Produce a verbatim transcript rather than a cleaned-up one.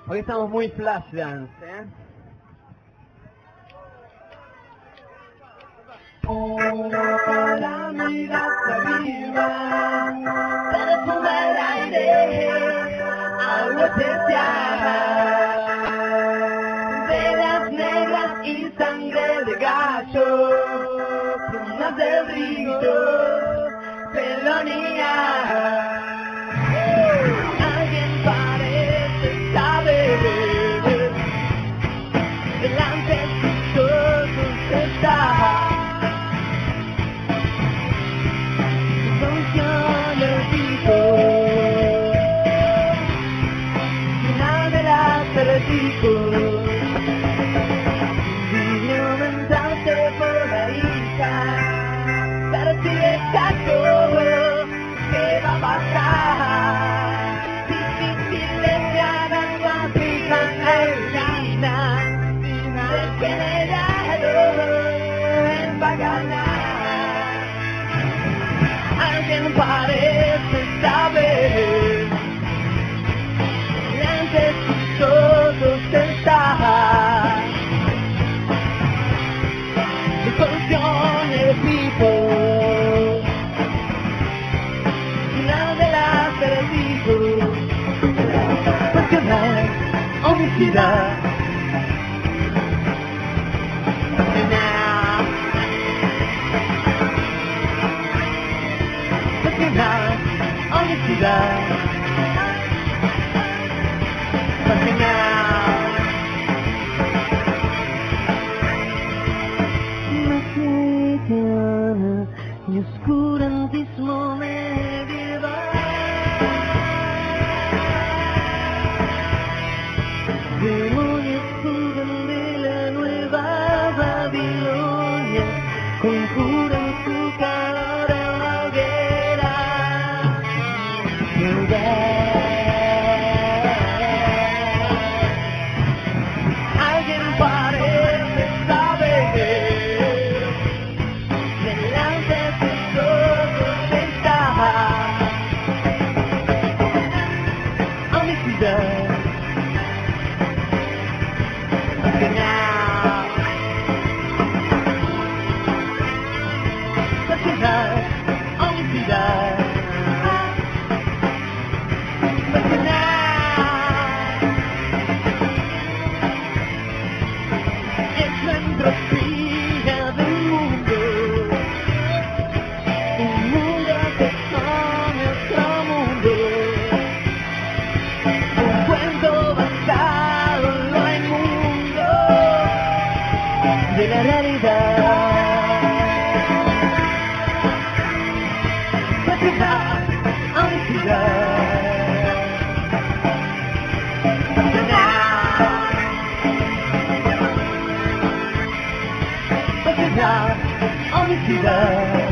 Hoy estamos muy flash dance, ¿eh? La mirada viva, perfuma el aire, agua especial, velas negras y sangre de gallo, plumas del río, felonía. Alguien parece saber, delante de sus ojos está. Vino mensaje por la hija, para ti exacto que va a pasar. Difícil de hagan guapita Argentina, degenerado en Baganar. Alguien parece saber, ante sus ojos está. The function of people, final de la perdido, pasional, homicida. Pasional, homicida. Mi oscurantismo medieval, demonios suben de la nueva Babilonia, conjuran su calor en la hoguera. Alguien parece saber, delante de sus ojos está. Homicida. Pasional. Pasional. Homicida. Es la entropía del mundo, un mundo que son otro mundo, un cuento basado en lo inmundo de la realidad. Pasional, homicida. Pasional, homicida.